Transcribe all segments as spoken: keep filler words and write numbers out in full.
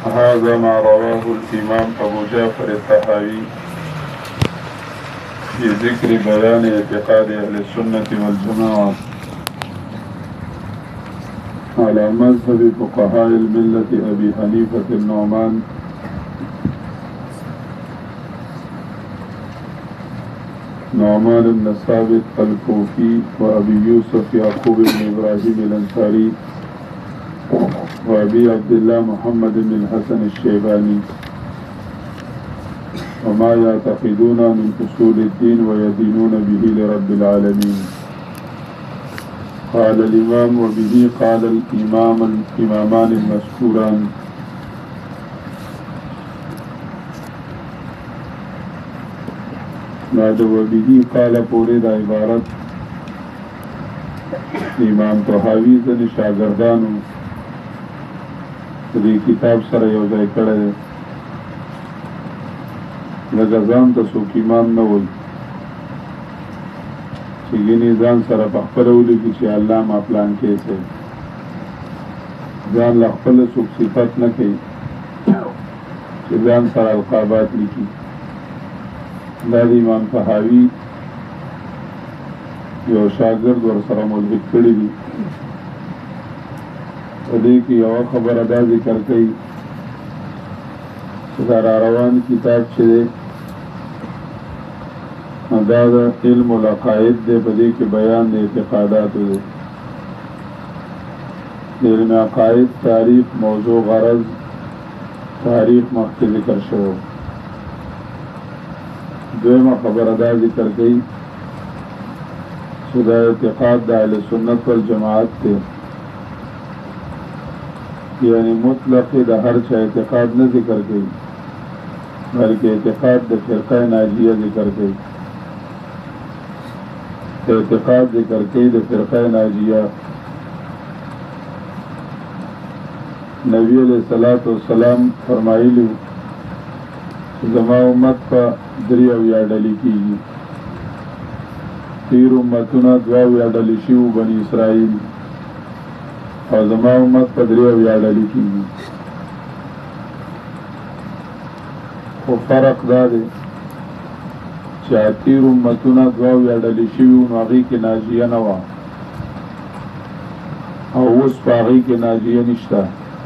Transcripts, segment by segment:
هذا ما رواه الإمام أبو جعفر الطحاوي في ذكر بيان اعتقاد أهل السنة والجماعة على مذهب فقهاء الملة أبي حنيفة النعمان نعمان بن ثابت الكوفي وأبي يوسف يعقوب بن إبراهيم الأنصاري وأبي عبد الله محمد بن الحسن الشيباني وما يعتقدون من أصول الدين ويدينون به لرب العالمين. قال الإمام وبه قال الإمام الإمامان المذكوران بعد وبه قال پوری دا عبارت امام طحاوی ځنې شاګردانو دې کتاب سره یو ځای کړی دی لکه ځان ته څوک امام نه وایي چې ګینې ځان سره په خپله ولیکي چې علامه پلانکې صاحب ځان له خپله څوک صفت نه کوي چې ځان سره القابات لیکي. دا د امام طحاوي یو شاګرد ورسره ملحق کړي دي. په دې کې یوه خبره دا ذکر کوي چې دا را روان کتاب چې دی دا د علم العقاید دی. په دې کې بیان د اعتقاداتو دی. د علم عقاید تاریخ موضوع غرض تاریخ مخکې ذکر شوی. دویمه خبره دا ذکر کوي چې دا اعتقاد د اهل سنت والجماعت دی، یعنی مطلق د هر چا اعتقاد نه ذکر کوي بلکې اعتقاد د فرقه ناجیه ذکر کوي. اعتقاد ذکر کوي د فرقه ناجیه. نبی علیہ الصلوۃ والسلام فرمایلی زما امت په درې اویا ډلې کېږي. تیر امتونه دوه اویا ډلې شوي بني اسرائیل او زما امت په درې اویا ډلې کېږي. خو فرق دا دی چې تیر امتونه دوه اویا ډلې شوي نو هغې کې ناجیه نه وه او اوس په هغې کې ناجیه نشته.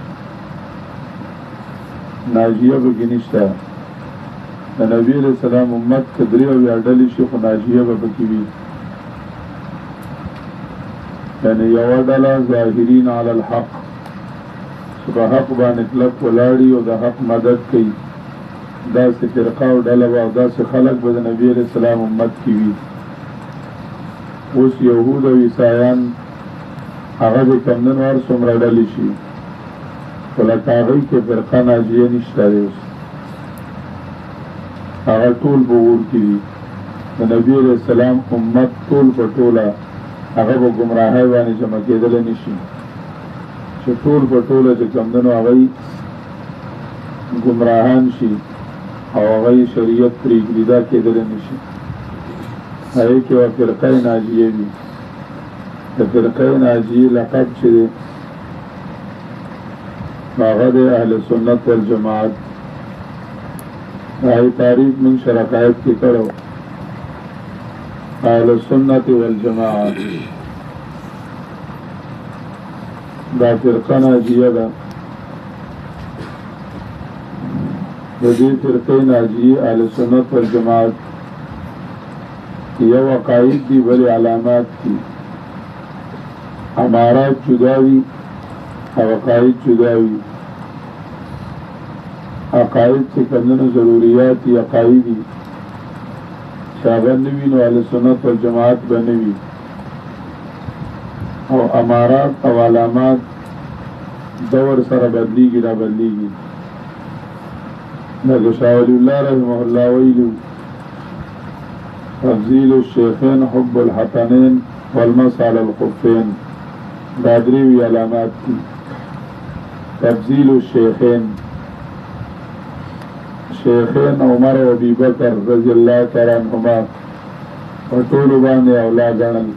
ناجیه پکې نشته. د نبی علیہ السلام امت که درې اویا ډلې شي خو ناجیه به پکې وي. یعنې یوه ډله ظاهرین علی الحق چې په حق باندې کلک ولاړي او د حق مدد کوي. داسې فرقه او ډله به او داسې خلک به د نبی علیہ السلام امت کې وي. اوس یهود او عیسایان هغه د کمدنو هر څومره ډلې شي خو لکه هغوی کې فرقه ناجیه نشته دی. اوس هغه ټول به اور کې وي. د نبي علیہ السلام امت ټول په ټوله هغه به ګمراهۍ باندې جمع کېدلی نه شي چې ټول په ټوله چې کمدنو هغوی ګمراهان شي او هغوی شریعت پرېږدي دا کېدلی نه شي. هغې کې به فرقه ناجیه وي. د فرقه ناجیې لقب چې دی هغه د اهل سنت والجماعت. هاي تعریف من شرقائد کی کرو اہل السنت والجماعت. دا فرقه ناجیه ده. د دې فرقې ناجیه اهل سنت والجماعت یو عقاید دي بلې علامات دي. امارات جدا وي او عقاید جدا وي. عقاید چې کمدنو ضروریات دي عقایدي چې هغه نه وي نو اهل سنت والجماعت به نه وي. او امارات او علامات دور سره بدلیږي را بدلیږي. لکه شاه ولی الله رحمه الله ویلي تفضیل الشیخین حب الحسنین والمسح علی الخفین. دا درې وي علامات دي. تفضیل الشیخین شیخین عمر و ابی بکر رضی اللہ تعالی عنہما په ټولو باندې اولا ګڼل.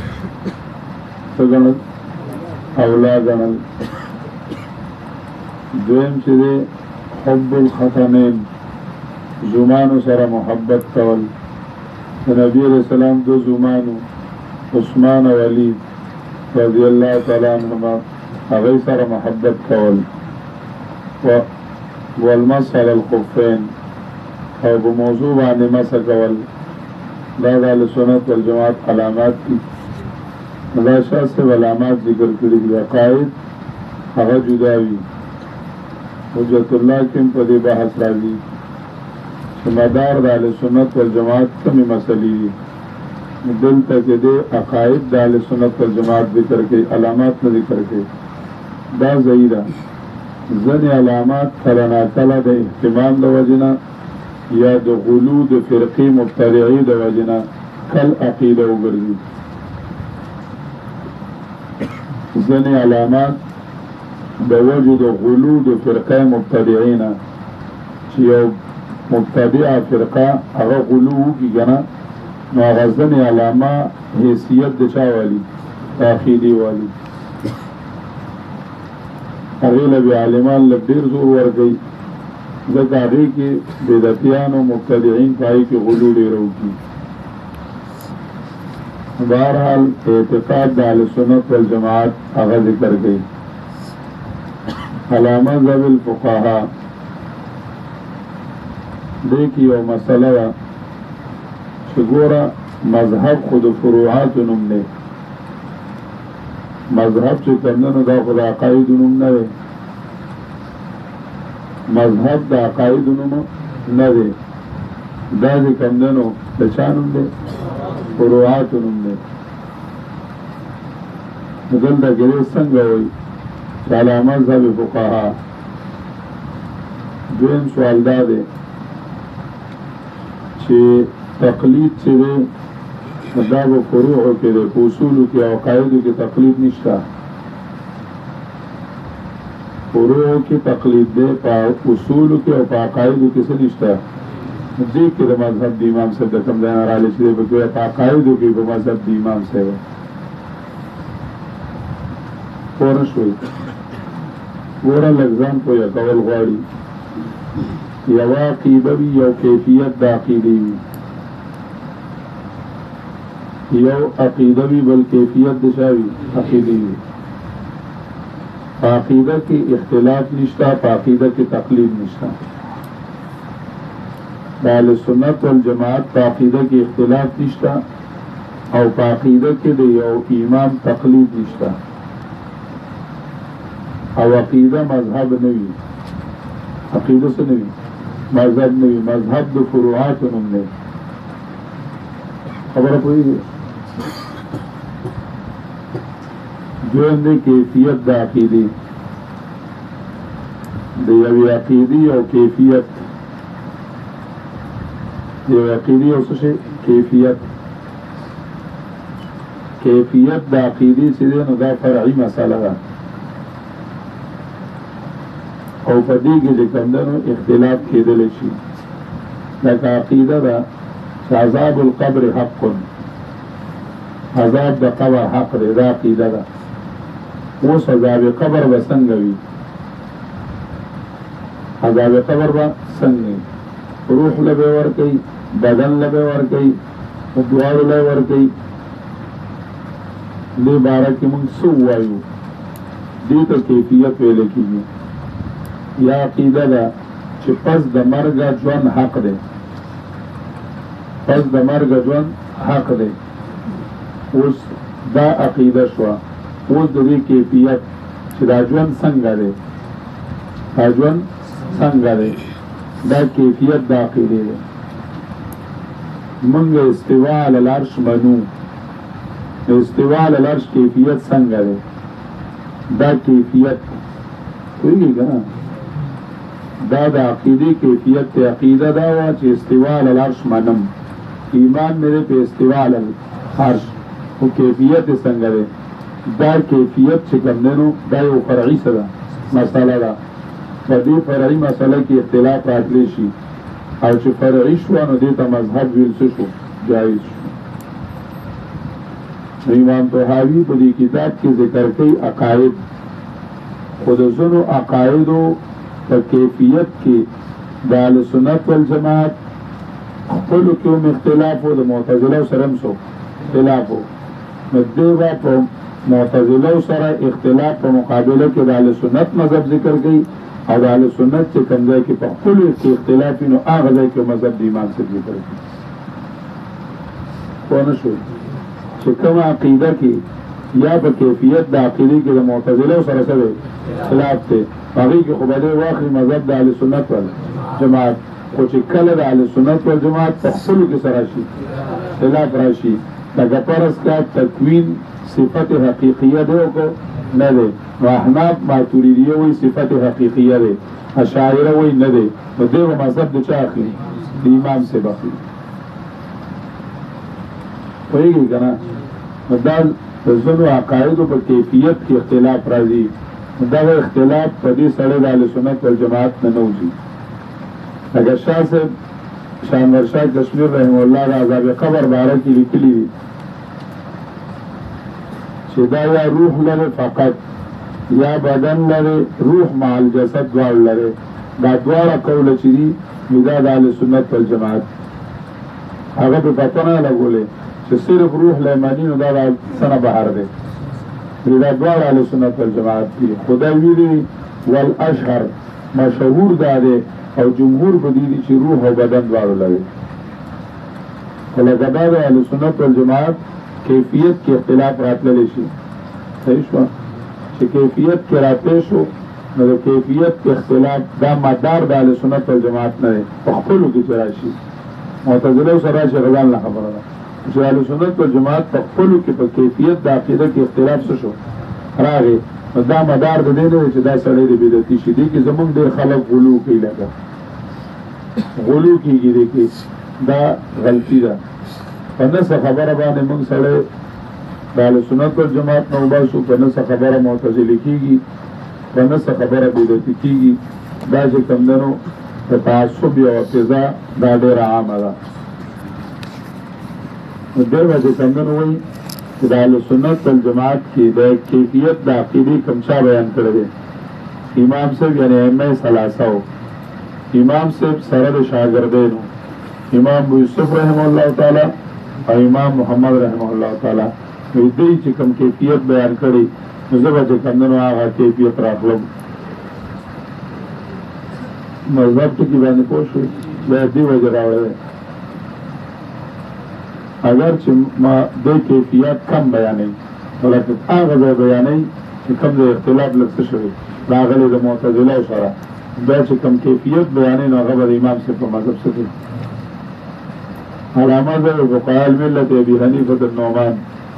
څه ګڼل؟ اولا ګڼل. دویم چې دی حب الختمین زمانو سره محبت کول د نبی علیہ السلام دو زمانو عثمان او علی رضی الله تعالی عنهما هغه سره محبت کول و والمسح على الخفين او په موضوع باندې مسح کول دا د اهل سنت والجماعت علامات دي دا شاسته علامات ذکر کړي دي عقاید هغه جدا وي حجت الله کوم په دې بحث راځي چې مدار د اهل سنت والجماعت کومې مسلې دي دلته کې د عقاید د اهل سنت والجماعت ذکر کوي علامات نه ذکر کوي دا ظاهره ځنې علامات کله ناکله د احتمال د وجنه یا د غلو د فرقې مبتدعي د وجنه کل عقیده وګرځي ځنې علامات د وجه د غلو د فرقې مبتدعینه چې یو مبتدعه فرقه هغه غلو وکړي که نه نو هغه ځنې علامه حیثیت د چا والي د عقیدې والي هغې له بې عالمان له ډېر زور ورکوي ځکه هغې کې بدعتیان او مبتدعین په هغې کې غلو ډېره وکړي بهرحال اعتقاد د اهل سنت والجماعت هغه ذکر کوي علامه ذوی الفقها دې کې یو مسله ده چې ګوره مذهب خو د فروعاتو نوم دی مذهب چې کوم دی نو دا خو د عقایدو نوم نه دی مذهب د عقایدو نوم نه دی دا چې کوم دی نو د چا نوم دی فروعاتو نوم دی نو دلته کې څنګه وایي چې علامه ذوی الفقها دویم سوال دا دی چې تقلید چې دی دا به فروعو کې دی په اصولو کې او عقایدو کې تقلید نشته فروعو کې تقلید دی په اصولو کې او په عقایدو کې څه نشته دې کې د مذهب د امام صاحب د کوم ځای نه راغلی چې دی په عقایدو کې په مذهب د امام صاحب پوه نه شوئ ګوره لږ ځان پویه کول غواړي یوه عقیده وي یو کیفیت د عقیدې وي یو عقیده وي بل کیفیت د چا وي عقیدې وي په عقیده کې اختلاف نشته په عقیده کې تقلید نشته د اهل سنت والجماعت په عقیده کې اختلاف نشته او په عقیده کې د یو امام تقلید نشته او عقیده مذهب نه وي عقیده څه نه وي مذهب نه وي مذهب د فروعاتو نوم دی خبره پوهېږئ دویم دی کیفیت د عقیدې د یوې عقیدې او کیفیت د یوې عقیدې او څه شی کیفیت کیفیت د عقیدې چې دی نو دا فرعي مسله ده او په دې کې چې کوم دی نو اختلاف کېدلی شي لکه عقیده ده چې عذاب القبر حق عذاب د قبر حق دی دا عقیده ده اوس عذاب قبر به څنګه وي عذاب قبر به څنګه روح له به ورکوي بدن له به ورکوي دواړو له ورکوي دې باره کې موږ څه ووایو دې ته کیفیت ویلی کېږي یا عقیده ده چې پس د مرګه ژوند حق دی پس د مرګه ژوند حق دی اوس دا عقیده شوه اوس د دې کیفیت چې دا ژوند څنګه دی دا ژوند څنګه دی دا کیفیت د عقیدې دی موږ استوا علی العرش منو استوا علی العرش کیفیت څنګه دی دا کیفیت پوهېږئ که نه دا د عقیدې کیفیت ته عقیده دا وه چې استوا علی العرش منم ایمان مې دی په استوا علی العرش خو کیفیت یې څنګه دی دا کیفیت چې کوم دی نو دا یو فرعي څه ده مسله ده په دې فرعي مسله کې اختلاف راتلی شي او چې فرعي شوه نو دې ته مذهب ویل څه شو جایز شو امام طحاوي په دې کتاب کې ذکر کوي عقاید خود ځینو عقایدو په کیفیت کې د اهل سنت والجماعت خپلو کې هم اختلاف و، د معتزله سره هم څو اختلاف و. نو دې به په معتزله سره اختلاف په مقابله کې د اهل سنت مذهب ذکر کوي، او د اهل سنت چې کوم ځای کې په خپلو کې اختلاف وي نو هغه ځای کې مذهب د امام صاحب ذکر کوي. پوه نه شوئ چې کومه عقیده کې یا په کیفیت د عقیدې کې د معتزله سره څه دی خلاف دی، هغې کې خو به دی واخلي مذهب د اهل سنت والجماعت، خو چې کله د اهل سنت والجماعت په خپلو کې سره شي خلاف راشي، لکه فرض کا تکوین صفت حقیقیه دی او که نه دی، نو احناف ماتوریدیه وایي صفت حقیقیه دی، اشاعره وایي نه دی، نو دی به مذهب د چا اخلي؟ د امام صاحب اخلي. پوهېږئ که نه؟ نو دا د ځینو عقایدو په کیفیت کې اختلاف راځي، دغه اختلاف په دې سړی د اهل سنت والجماعت نه نه وځي. لکه شاه صاحب شانور شاه کشمیر رحمه الله د عذاب قبر باره کې لیکلي دي چې دا یا روح لري فقط یا بدن لري، روح مع الجسد دواړه لري، دا دواړه قوله چې دي دا د اهل سنت والجماعت هغه په پته نه لګولې چې صرف روح لیمانی نو دا د څه نه بهر دی، دا دواړه اهل سنت والجماعت دي. خدای ویلي والاشهر مشهور دا دی او جمهور به دي چې روح او بدن دواړه لري. خو لکه دا د اهل سنت والجماعت کیفیت کې اختلاف راتللی شي، صحیح شوه چې کیفیت کې راتلی شو نو د کیفیت کې اختلاف دا مدار د اهل سنت والجماعت نه دی، په خپلو کې چې راشي معتزله سره راشي غزان نه خبره ده چې اهل سنت والجماعت په خپلو کې په کیفیت د عقیده کې اختلاف څه شو راغی، نو دا مدار د دې نه دی چې دا سړی د بدعتي شي. دې کې زمونږ ډېر خلک غلو کوي، لکه غلو کېږي دې کې، دا غلطي ده. په نسه خبره باندې موږ سړی د اهل سنت والجماعت نه وباسو، په نسه خبره معتزلي کېږي، په نسه خبره بدعتي کېږي. دا چې کوم دی نو د تعصب یوه فضا دا ډېره عامه ده. نو ډېر به چې کوم دی نو وایي چې د اهل سنت والجماعت کې د کیفیت د عقیدې کوم چا بیان کړی دی؟ امام صاحب یعنې ائمه ثلاثه و. امام صاحب سره د شاګردینو امام ابو یوسف رحمه الله تعالی او امام محمد رحمه الله تعالی، نو دوی چې کوم کیفیت بیان کړی نو زه به چې کوم دی نو هغه کیفیت راخلم. مذهب ټکي باندې پوه شوئ؟ دا دې وجې راوړی اگر چې ما دې کیفیت کم بیانوي، نو لکه هغه ځای بیانوي چې کوم ځای اختلاف لږ څه شوی راغلی د معتزله سره، دا چې کوم کیفیت بیانوي نو هغه به د امام صاحب په مذهب څه کوي. علامه ذر فقهاء الملة ابي حنیفة النعمان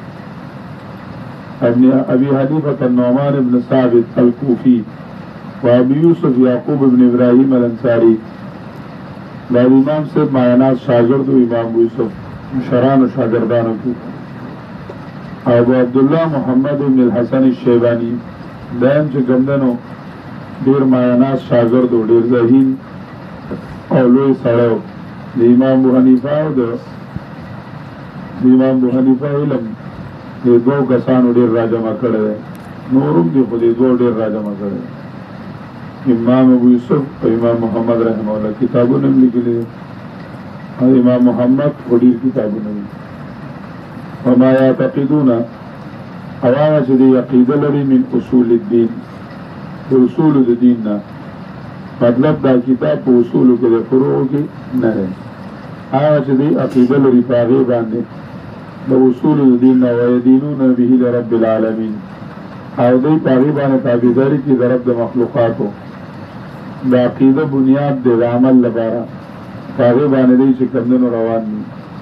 ابي حنیفة النعمان ابن ثابت الكوفي وابي يوسف يعقوب ابن ابراهيم الانصاري، دا امام صاحب مایناز شاگرد و امام ابو یوسف مشران و شاگردانو کی، او ابو عبدالله محمد ابن الحسن الشیبانی دائم چې کمدنو ډیر مایناز شاگرد و ډیر ذهین او لوی سړی د امام ابو حنیفه او د امام ابو حنیفه علم د دوو کسانو ډیر راجمع کړی دی، نورم دی خو د دوو ډیر راجمع کړی دی. امام ابو یوسف او امام محمد رحمه الله کتابونه هم لیکلي دي، او امام محمد خو ډېر کتابونه دي. وما یعتقدون او هغه چې دوی عقیده لري من اصول الدین، د اصولو د دین نه، مطلب دا کتاب په اصولو کې د فروعو کې نه دی، هغه چې دوی عقیده لري په هغې باندې د اصولو د دین نه، ویدینون به لرب العالمین، او دوی په هغې باندې تابعداري کوي د رب د مخلوقاتو. د عقیده بنیاد دی د عمل لپاره، په هغې باندې دوی چې کوم دنو روان دي.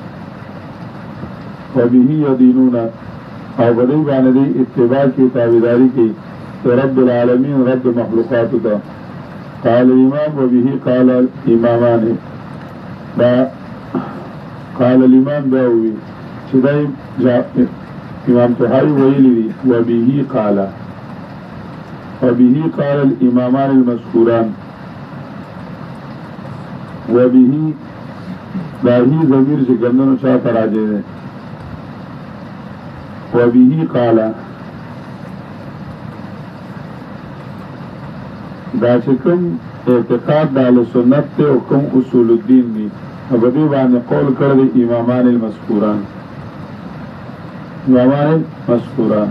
وبه یدینون او په دوی باندې دوی اتباع کوي، تابعداري کوي د رب العالمین، رب د مخلوقاتو ته. قال الامام وبه قال الامامان، دا قال الامام دا ووي چې دا امام طحاوي ویلي دي وبه قال وبه قال الامامان المذکوران. وبه دا هی ضمیر چې ګندنو چا ته راځي دی، وبه قال دا چې کوم اعتقاد د اهل سنت دی او کوم اصول الدین دي نو په دې باندې قول کړی دی امامان المذکوران امامان المذکوران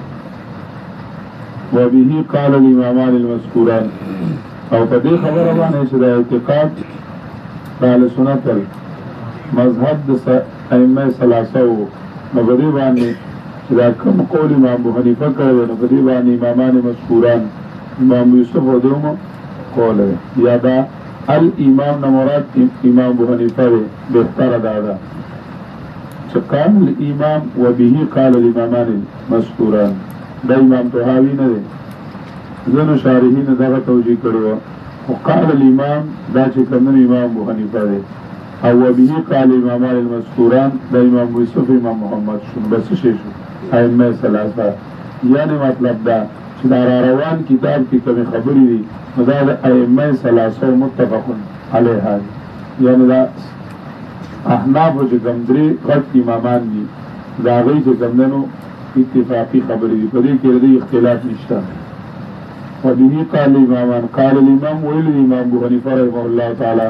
وبه قال الامامان المذکوران او په دې خبره باندې چې د اعتقاد د اهل سنت مذهب د ائمه ثلاثه وو نو په دې باندې چې دا کوم قول امام ابو حنیفه کړی نو په دې باندې امامان مذکوران امام یوسف او دومو قول یا دا الامام نه مراد امام ابو حنیفه دی بهتره دا ده چې قال الامام وبه قال الامامان المذکوران دا امام طحاوی نه دی ځینو شارحینو دغه توجیه کړې وه خو قال الامام دا چې کوم امام ابو حنیفه دی او وبه قال الامامان المذکوران دا امام یوسف امام محمد شو بس شي شو ائمه ثلاثه یعنی مطلب دا چې دا روان کتاب کې کومې خبرې دي نو دا د ائمه ثلاثه متفق علیها یعنی دا احناف چې کوم درې غټ امامان دي دا هغوی چې کوم دی نو اتفاقی خبرې دي په دې کې د اختلاف نشته وبه قال الامامان قال الامام ویل امام ابو حنیفه رحمه الله تعالی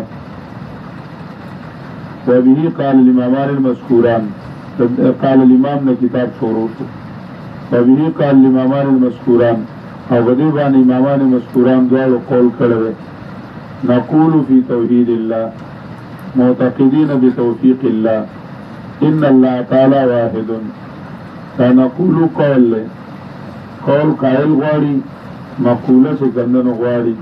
وبه قال الامامان المذکوران قال الامام نے کتاب شروع وبه قال الامامان المذکوران او بدی باندې امامان مذکوران دواړو قول کړی نقول فی توحید الله معتقدین بتوفیق الله ان الله تعالی واحد فنقول قول قول قائل غواړي مقوله چې ګندنو غواړي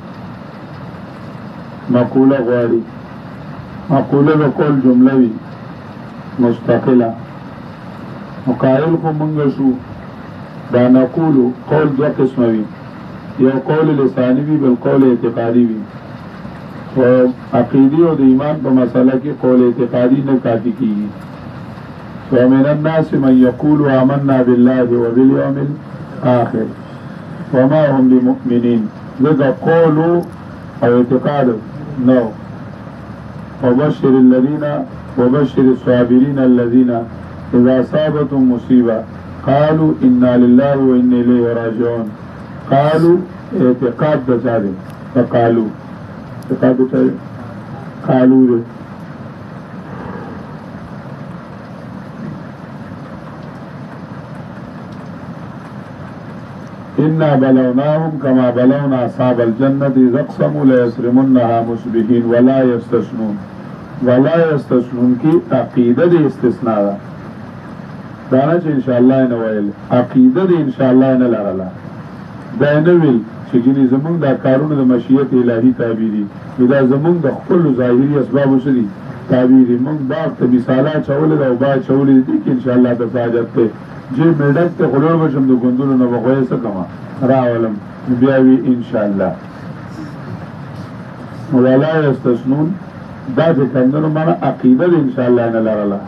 مقوله غواړي مقوله د قول جمله وي مستقله وقائل خو مونږ شو دا نقول قول دو قسمه وي یو قول لسانی وي بل قول اعتقادي وي او عقیدی او د ایمان په مسله کې قول اعتقادي نه کافي کیږي ومن الناس من يقول آمنا بالله وباليوم الآخر وما هم بمؤمنين ذا قولوا او اعتقاد نو وبشر الذين وبشر الصابرين الذين اذا اصابتهم مصيبه قالوا انا لله وانا اليه راجعون قالوا اعتقاد بچاره فقالوا اعتقاد بچاره قالوا إنا بلوناهم كما بلونا أصحاب الجنة إذا اقسموا ليصرمنها مصبحين ولا يستثنون ولا يستثنون کی عقیده دی استثناء ده دانا چې ان شاء الله نه ویل عقیده دی ان شاء الله نه لرله دا نه ویل چې ګینه زمونږ د کارونو د مشیت الهی تابع دي دا زمونږ د خپل ظاهري اسباب وسدي تابع دي مونږ باغ ته مثالات چول او با چول دي کې ان شاء الله د ساجت ته جی میډک ته خلور بشم د ګوندونو نه بغوي څه کما راولم بیا وی ان شاء الله ولا يستثنون دا چې کندنو معنا عقیده ان شاء الله نه لرله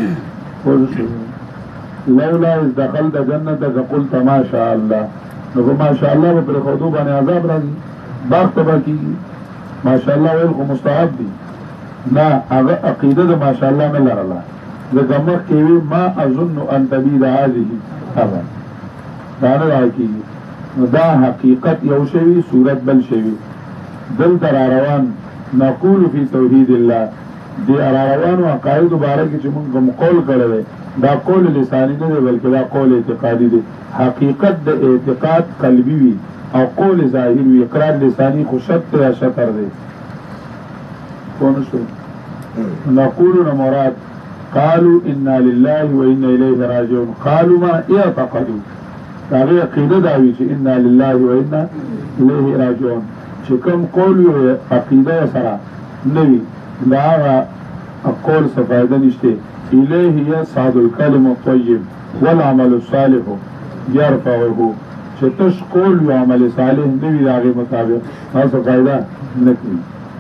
لولا اذ دخلت جنتك قلت ما شاء الله نو ما شاء الله پر خودو باندې عذاب راځي باغ تبا کیږي ما شاء الله ویل خو مستحب دي نه هغه عقیده د ما شاء الله نه لرله لکه کېوي ما اظن ان تبید هذه ابدا دا نه راکېږي نو دا حقیقت یو شوي صورت بل شوي دلته را روان نقول فی توحید الله دی را روانو عقایدو باره کې چې موږ کوم قول کړی دی دا قول لسانی نه دی بلکې دا قول اعتقادي دی حقیقت د اعتقاد قلبي وي او قول ظاهر وي اقرار لسانی خو شت یا شطر دی پوه نه شو نقول نه مراد قالوا انا لله وانا اليه راجعون قالوا ما اعتقدوا هغه عقیده دا وی چې انا لله وانا اليه راجعون چې کوم قول یو عقیده سره نوی دا قول څه فائدہ نشته الیه یصعد الکلم الطیب والعمل الصالح يرفعه چې تش قول یو عمل صالح نوی هغه مطابق څه فائدہ نه کوي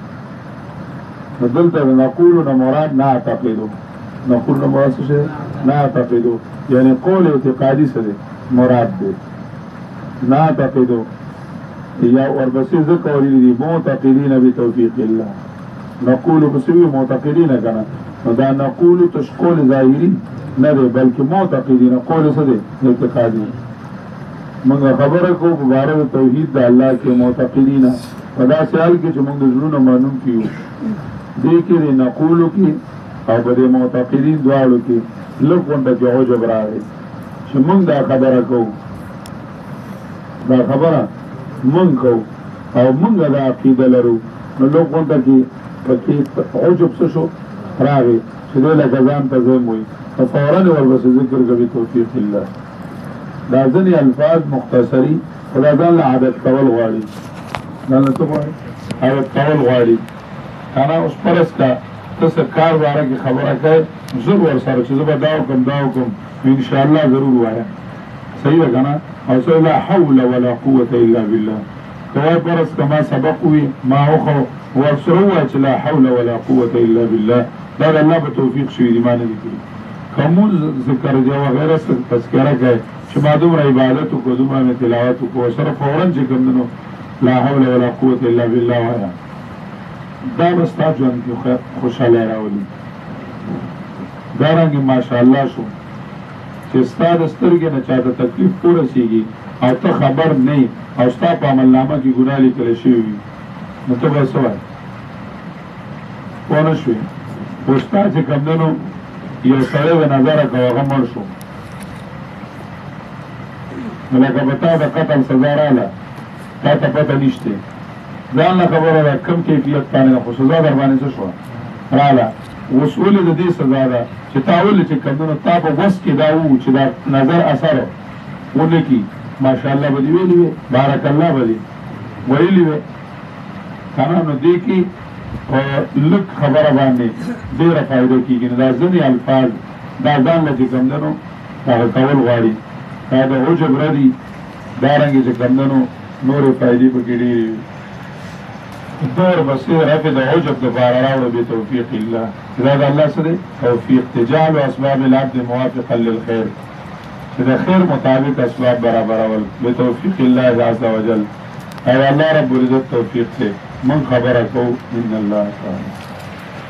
دلته نقول نو مراد نه اعتقدوا نقول نو مراد څه نه اعتقدوا یعنی قول اعتقادي سره مراد دی نه اعتقدوا یا وربسې ذکر دي معتقدین بتوفیق الله نقول بسوی معتقدین کنه نو دا نقول تشقول ظاهری نه دی بلکې معتقدین قول څه دی اعتقادي موږ خبره کو په اړه توحید د الله کې معتقدین په داسې حال کې چې موږ د زړونو معلوم کیو دې کې د نقولو کې او په دې معتقدین دواړو کې لږ غونډه کې عجب راغی چې موږ دا خبره کوو دا خبره موږ کوو او موږ دا عقیده لرو نو لږ غونډه کې پکې عجب څه شو راغی چې دی لکه ځان ته ځای وایي په فورا ورپسې ذکر کوي توفیق الله دا ځینې الفاظ مختصري خو دا ځان له عادت کول غواړي ځان له څه غواړي عادت کول غواړي کنه اوس فرض کا ته څه کار باره کې خبره کوې زر ورسره چې زه به دا وکړم دا وکړم انشاءالله ضرور وایم صحیح ده که نه او څه لا حول ولا قوة الا بالله که وایي فرض که ما سبق وي ما وخو ورسره ووایه چې لا حول ولا قوة الا بالله دا د الله په توفیق شوي دي ما نه دي کړي که مونځ ذکر دی وغیره تذکره کوي چې ما دومره عبادت وکړو دومره مې تلاوت وکړو سره فورا چې کوم دی نو لا حول ولا قوة الا بالله وایه دا به ستا ژوند کې خوشحالي راولي دارنګې ماشاءالله شو چې ستا د سترګې نه چاته تکلیف ورسېږي او ته خبر نه یې او ستا په عملنامه کې ګناه لیکلی شوي وي نو ته به څه وایې پوه نه شوې خو ستا چې کوم دی نو یو سړی د نظره که هغه مړ شو نو لکه په تا د قتل سزا راله تا ته پته نشته ځان له خبره ده کم کیفیت باندې خو سزا در باندې څه شوه راله اوس ولې د دې سزا ده چې تا ولې چې کوم دی نو تا په وس کې دا وو چې دا نظر اثر ونه کي ماشاءالله به دې ویلي وې بارک الله به دې ویلي وې که نه نو دې کې لږ خبره باندې ډېره فایده کېږي نو دا ځینې الفاظ دا ځان له چې کوم دی نو هغه کول غواړي دا د عجب ردي دارنګې چې کوم دی نو نورې فایدې پکې ډېرې وي دور بصیر رفع د عجب دپاره راوړه بتوفیق الله دا د الله څه دی توفیق دی جعل اسباب العبد موافقا للخیر چې د خیر مطابق اسباب برابرول بتوفیق الله عز وجل او الله رب العزت توفیق دی من خبره کو ان الله تعالی